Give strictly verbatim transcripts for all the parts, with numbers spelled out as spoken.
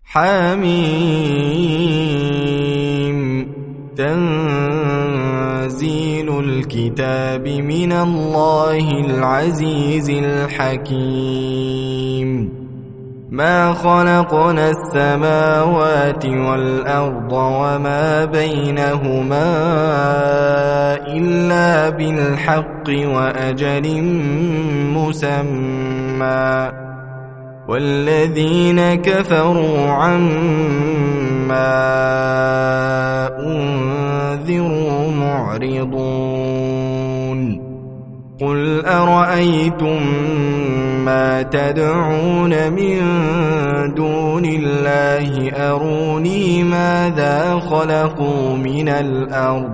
حميم تنزيل الكتاب من الله العزيز الحكيم ما خلقنا السماوات والأرض وما بينهما إلا بالحق وأجل مسمى والذين كفروا عما أنذروا معرضون قل أرأيتم ما تدعون من دون الله أروني ماذا خلقوا من الأرض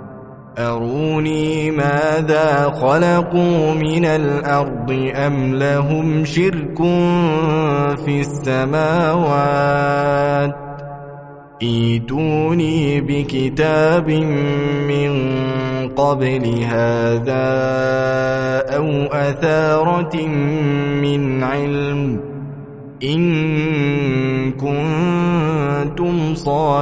أروني ماذا خلقوا من الأرض أم لهم شرك في السماوات ائتوني بكتاب من قبل هذا أو أثارة من علم إن كنتم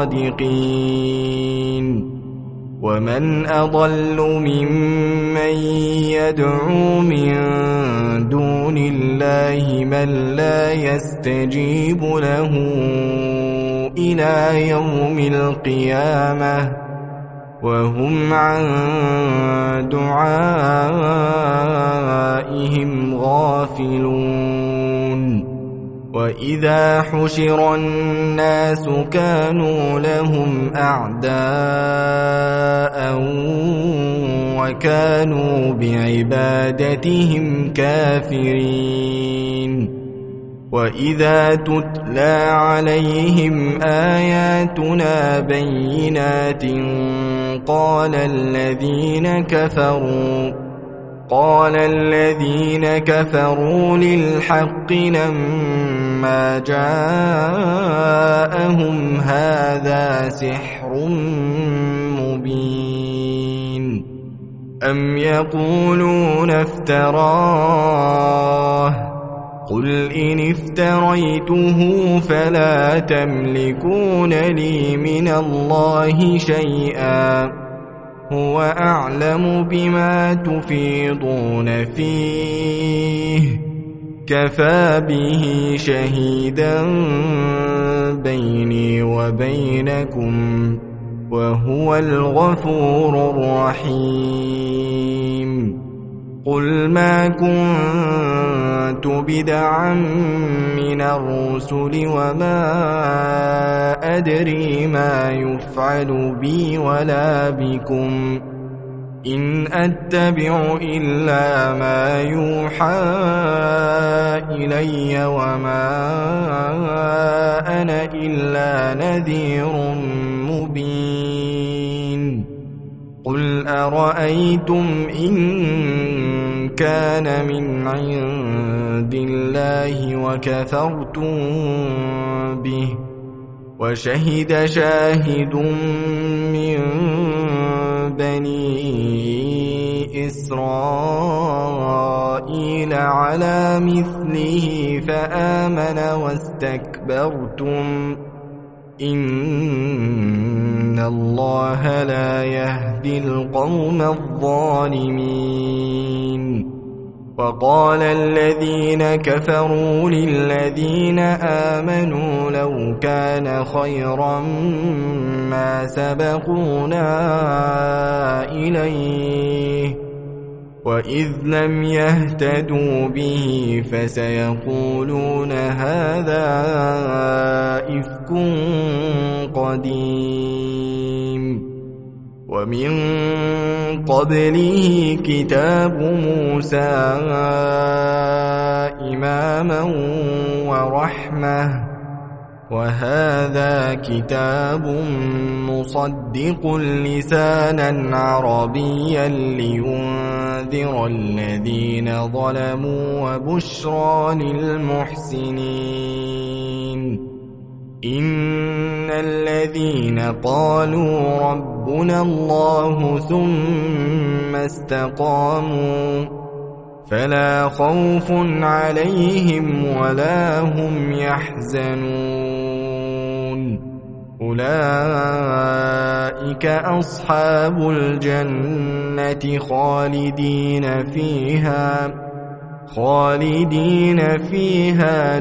صادقين ومن أضل ممن يدعو من دون الله من لا يستجيب له إلى يوم القيامة وهم عن دعائهم غافلون وإذا حشر الناس كانوا لهم أعداء وكانوا بعبادتهم كافرين وإذا تتلى عليهم آياتنا بينات قال الذين كفروا قال الذين كفروا للحق لما جاءهم هذا سحر مبين أم يقولون افتراه قل إن افتريته فلا تملكون لي من الله شيئا هو أعلم بما تفيضون فيه كفى به شهيدا بيني وبينكم وهو الغفور الرحيم قل ما كنت بدعا من الرسل وما أدري ما يفعل بي ولا بكم إن أتبع إلا ما يوحى إلي وما أنا إلا نذير مبين قل أرأيتم إن كان من عند الله وكفرتم به وشهد شاهد من بني إسرائيل على مثله فآمن واستكبرتم إن الله لا يهدي القوم الظالمين وقال الذين كفروا للذين آمنوا لو كان خيرا ما سبقونا إليه وإذ لم يهتدوا به فسيقولون هذا إفك قديم ومن قبله كتاب موسى إماما ورحمة وهذا كتاب مصدق لسانا عربيا لينذر الذين ظلموا وبشرى للمحسنين إن الذين قالوا ربنا الله ثم استقاموا فلا خوف عليهم ولا هم يحزنون أولئك أصحاب الجنة خالدين فيها خالدين فيها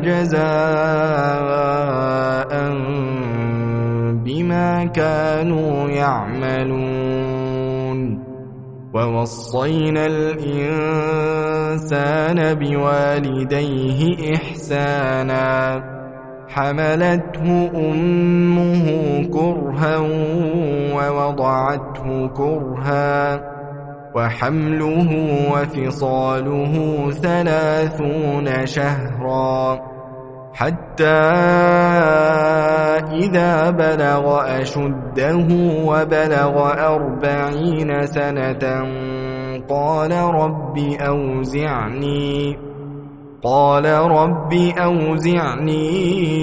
جزاء بما كانوا يعملون ووصينا الإنسان بوالديه إحسانا حملته أمه كرها ووضعته كرها وحمله وفصاله ثلاثون شهرا حتى إذا بلغ أشده وبلغ أربعين سنة قال رب أوزعني قال رب أوزعني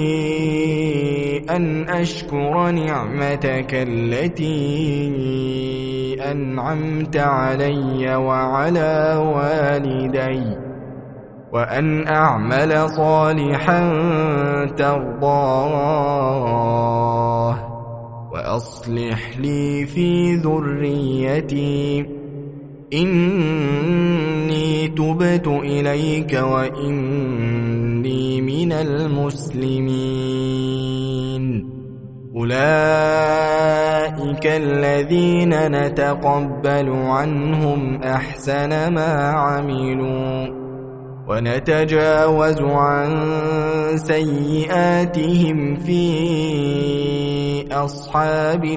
أن أشكر نعمتك التي أنعمت علي وعلى والدي وأن أعمل صالحا ترضاه وأصلح لي في ذريتي إني تبت إليك وإني من المسلمين أولئك الذين نتقبل عنهم أحسن ما عملوا ونتجاوز عن سيئاتهم في أصحاب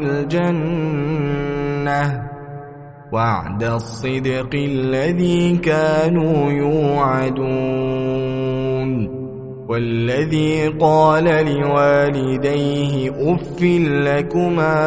الجنة وعد الصدق الذي كانوا يوعدون والذي قال لوالديه أف لكما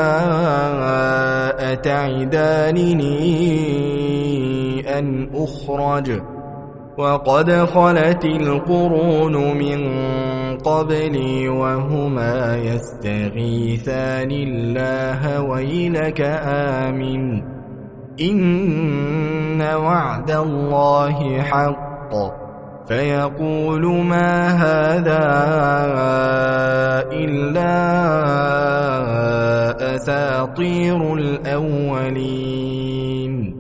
أتعدانني أن أخرج وقد خلت القرون من قبلي وهما يستغيثان الله ويلك آمن إن وعد الله حق فيقول ما هذا إلا أساطير الأولين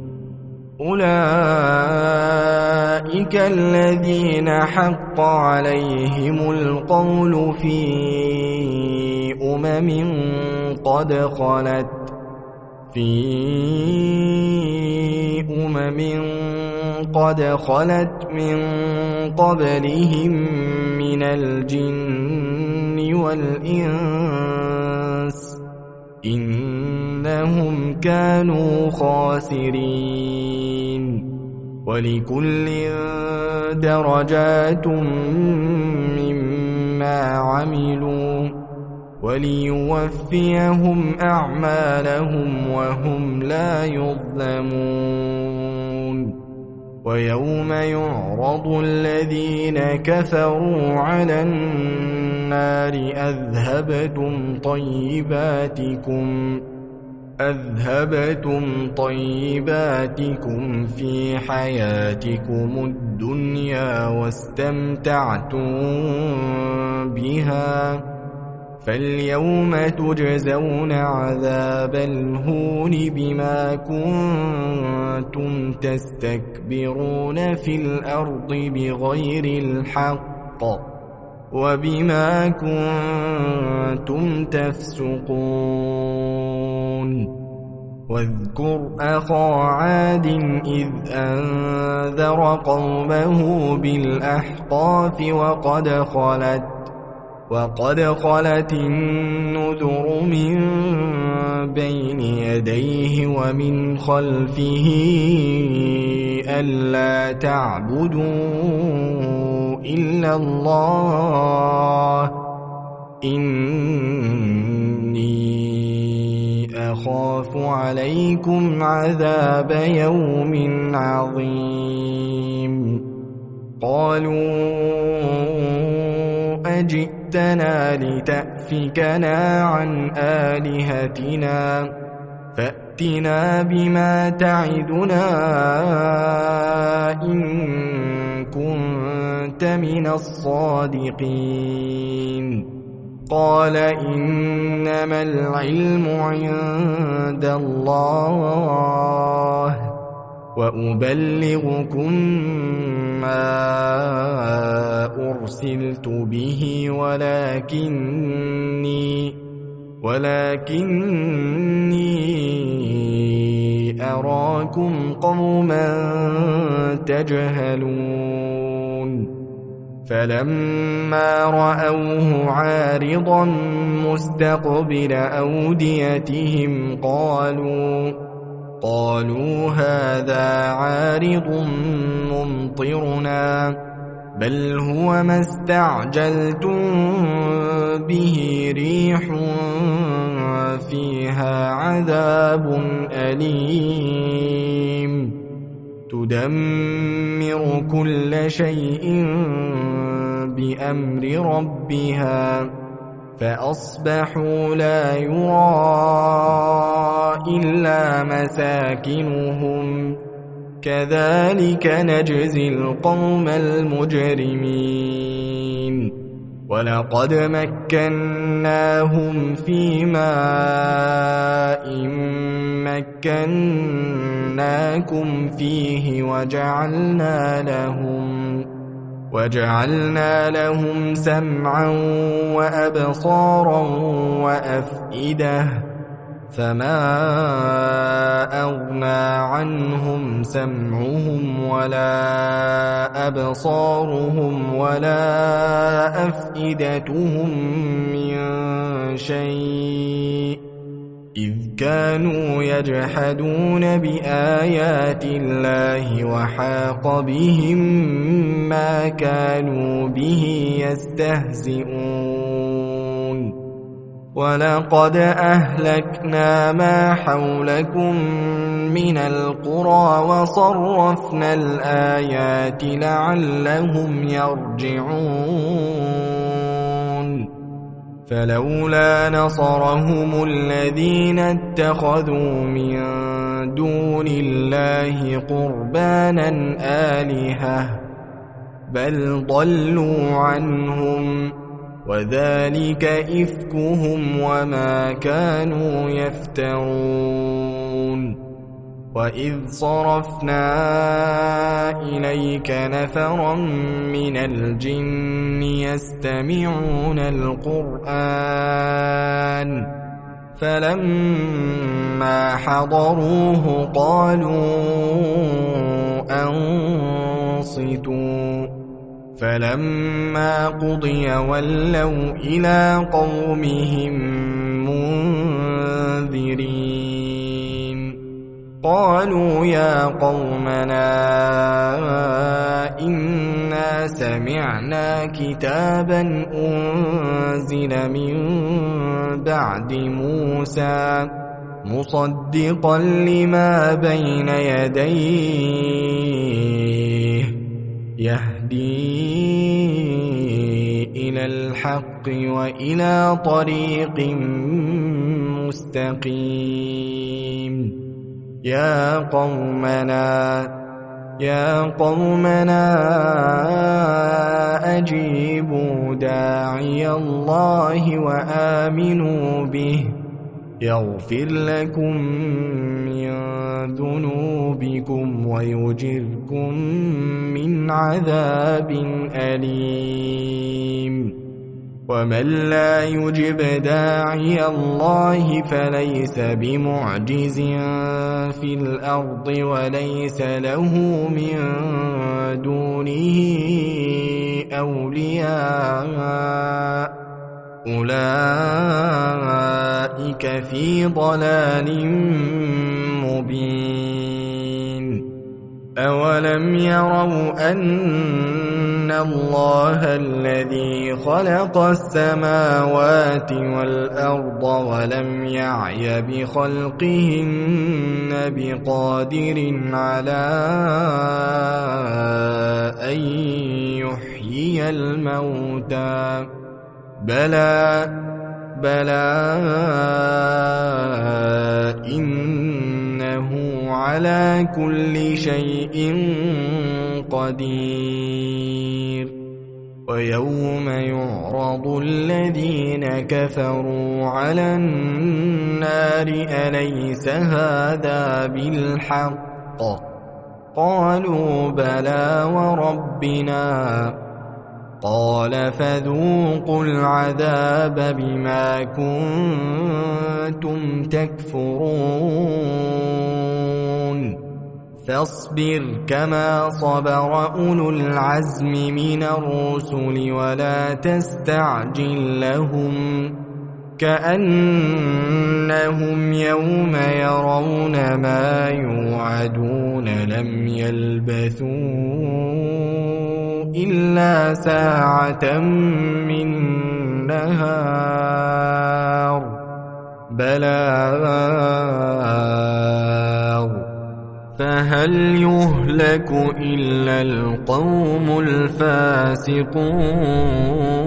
أولئك الذين حق عليهم القول في أمم قد خلت في أمم قد خلت من قبلهم من الجن والإنس إنهم كانوا خاسرين ولكل درجات مما عملوا وليوفيهم أعمالهم وهم لا يظلمون ويوم يعرض الذين كفروا على النار أذهبتم طيباتكم أذهبتم طيباتكم في حياتكم الدنيا واستمتعتم بها فاليوم تجزون عذاب الهون بما كنتم تستكبرون في الأرض بغير الحق وبما كنتم تفسقون واذكر أخا عاد إذ أنذر قومه بالأحقاف وقد خلت وقد خلت النذر من بين يديه ومن خلفه ألا تعبدوا إلا الله إني أخاف عليكم عذاب يوم عظيم قالوا أجئتنا لتأفكنا عن آلهتنا فأتنا بما تعدنا إن كنت من الصادقين. قال إنما العلم عند الله وأبلغكم ما أرسلت به ولكني ولكني أراكم قوما تجهلون. فلما رأوه عارضا مستقبل أوديتهم قالوا قالوا هذا عارض ممطرنا بل هو ما استعجلتم به ريح فيها عذاب أليم تدمر كل شيء بأمر ربها فأصبحوا لا يرى إلا مساكنهم كذلك نجزي القوم المجرمين. ولقد مكناهم في ماء مكناكم فيه وجعلنا لهم وجعلنا لهم سمعا وأبصارا وأفئدة فما أغنى عنهم سمعهم ولا أبصارهم ولا أفئدتهم من شيء إذ كانوا يجحدون بآيات الله وحاق بهم ما كانوا به يستهزئون. ولقد أهلكنا ما حولكم من القرى وصرفنا الآيات لعلهم يرجعون. فلولا نصرهم الذين اتخذوا من دون الله قربانا آلهة بل ضلوا عنهم وذلك إفكهم وما كانوا يفترون. وإذ صرفنا إليك نفرا من الجن يستمعون القرآن فلما حضروه قالوا أنصتوا فلما قضي ولوا إلى قومهم منذرين. قالوا يا قومنا إنا سمعنا كتابا أنزل من بعد موسى مصدقا لما بين يديه يهدي إلى الحق وإلى طريق مستقيم. يا قومنا يا قومنا أجيبوا داعي الله وآمنوا به يغفر لكم من ذنوبكم ويجركم من عذاب أليم. ومن لا يجب داعي الله فليس بمعجز في الأرض وليس له من دونه أولياء أولئك في ضلال مبين. أولم يروا أن الله الذي خلق السماوات والأرض ولم يعي بخلقهن بقادر على أن يحيي الموتى بلى بلى إنه على كل شيء قدير ويوم يعرض الذين كفروا على النار أليس هذا بالحق قالوا بلى وربنا قال فذوقوا العذاب بما كنتم تكفرون فاصبر كما صبر أولو العزم من الرسل ولا تستعجل لهم كأنهم يوم يرون ما يوعدون لم يلبثوا إلا ساعة من نهار بلاغ فهل يهلك إلا القوم الفاسقون